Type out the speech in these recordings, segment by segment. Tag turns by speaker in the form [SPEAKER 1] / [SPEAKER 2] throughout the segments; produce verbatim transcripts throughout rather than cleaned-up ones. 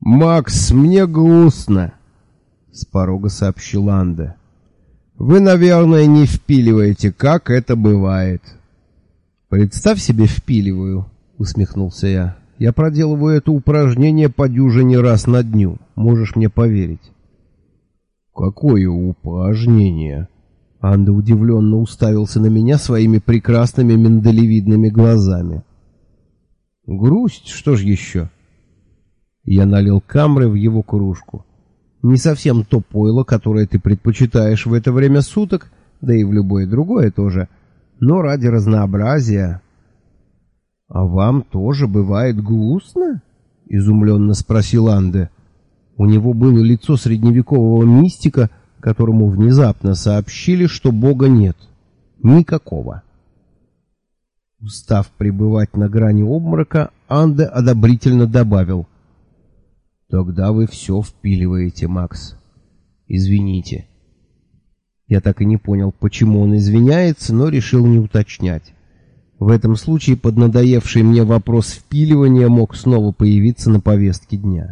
[SPEAKER 1] «Макс, мне грустно», — с порога сообщил Анде. «Вы, наверное, не впиливаете, как это бывает». «Представь себе, впиливаю», — усмехнулся я. «Я проделываю это упражнение по дюжине раз на дню. Можешь мне поверить». «Какое упражнение?» Анде удивленно уставился на меня своими прекрасными миндалевидными глазами. «Грусть, что ж еще?» Я налил камры в его кружку. Не совсем то пойло, которое ты предпочитаешь в это время суток, да и в любое другое тоже, но ради разнообразия. — А вам тоже бывает грустно? — изумленно спросил Анде. У него было лицо средневекового мистика, которому внезапно сообщили, что Бога нет. Никакого. Устав пребывать на грани обморока, Анде одобрительно добавил: «Тогда вы все впиливаете, Макс. Извините». Я так и не понял, почему он извиняется, но решил не уточнять. В этом случае поднадоевший мне вопрос впиливания мог снова появиться на повестке дня.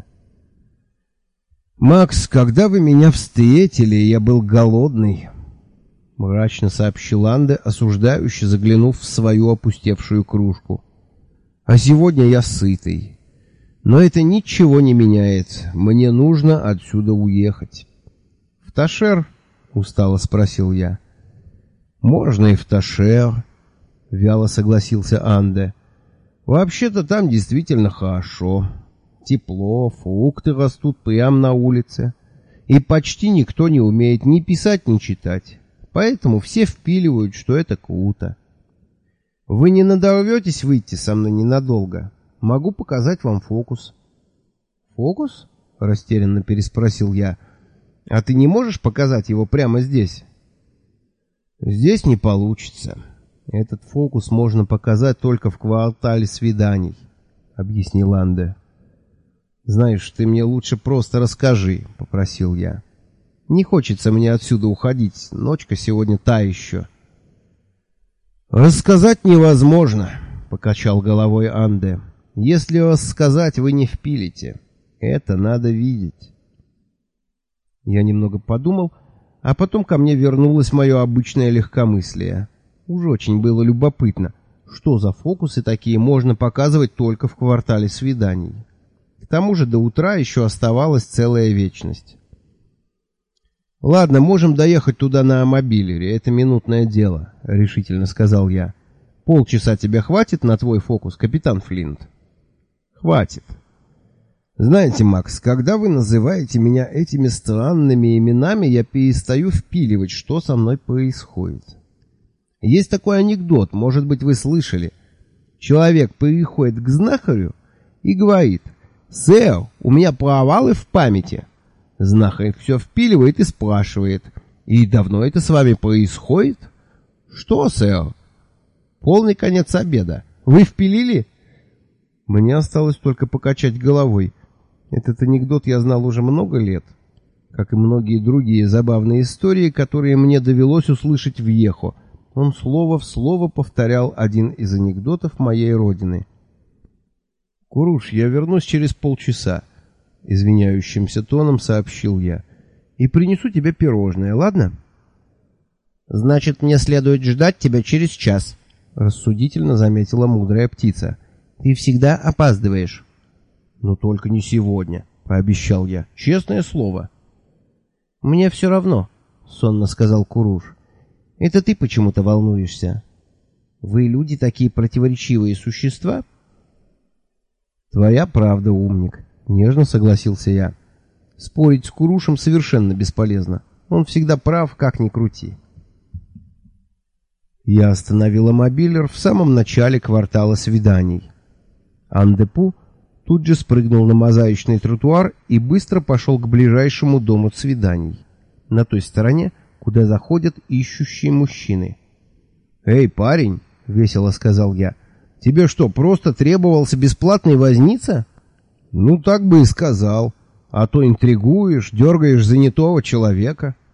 [SPEAKER 1] «Макс, когда вы меня встретили, я был голодный», — мрачно сообщил Анде, осуждающе заглянув в свою опустевшую кружку. «А сегодня я сытый. Но это ничего не меняет. Мне нужно отсюда уехать». «В Ташер?» — устало спросил я. «Можно и в Ташер», — вяло согласился Анде. «Вообще-то там действительно хорошо. Тепло, фрукты растут прямо на улице. И почти никто не умеет ни писать, ни читать. Поэтому все впиливают, что это круто. Вы не надорветесь выйти со мной ненадолго? Могу показать вам фокус». «Фокус?» — растерянно переспросил я. «А ты не можешь показать его прямо здесь?» «Здесь не получится. Этот фокус можно показать только в квартале свиданий», — объяснил Анде. «Знаешь, ты мне лучше просто расскажи», — попросил я. «Не хочется мне отсюда уходить. Ночка сегодня та еще». «Рассказать невозможно», — покачал головой Анде. «Если рассказать, вы не впилите. Это надо видеть». Я немного подумал, а потом ко мне вернулось мое обычное легкомыслие. Уж очень было любопытно, что за фокусы такие можно показывать только в квартале свиданий. К тому же до утра еще оставалась целая вечность. «Ладно, можем доехать туда на мобилере, это минутное дело», — решительно сказал я. «Полчаса тебе хватит на твой фокус, капитан Флинт?» «Хватит. Знаете, Макс, когда вы называете меня этими странными именами, я перестаю впиливать, что со мной происходит. Есть такой анекдот, может быть, вы слышали. Человек приходит к знахарю и говорит: «Сэр, у меня провалы в памяти». Знахарь все впиливает и спрашивает: «И давно это с вами происходит?» «Что, сэр?» «Полный конец обеда. Вы впилили?» Мне осталось только покачать головой. Этот анекдот я знал уже много лет, как и многие другие забавные истории, которые мне довелось услышать в Ехо. Он слово в слово повторял один из анекдотов моей родины. «Куруш, я вернусь через полчаса», — извиняющимся тоном сообщил я, — «и принесу тебе пирожное, ладно?» «Значит, мне следует ждать тебя через час», — рассудительно заметила мудрая птица. «Ты всегда опаздываешь». «Но только не сегодня», — пообещал я. «Честное слово». «Мне все равно», — сонно сказал Куруш. «Это ты почему-то волнуешься. Вы, люди, такие противоречивые существа?» «Твоя правда, умник», — нежно согласился я. «Спорить с Курушем совершенно бесполезно. Он всегда прав, как ни крути». Я остановила мобилер в самом начале квартала свиданий. Андепу тут же спрыгнул на мозаичный тротуар и быстро пошел к ближайшему дому свиданий, на той стороне, куда заходят ищущие мужчины. «Эй, парень!» — весело сказал я. «Тебе что, просто требовался бесплатный возница?» «Ну, так бы и сказал. А то интригуешь, дергаешь занятого человека».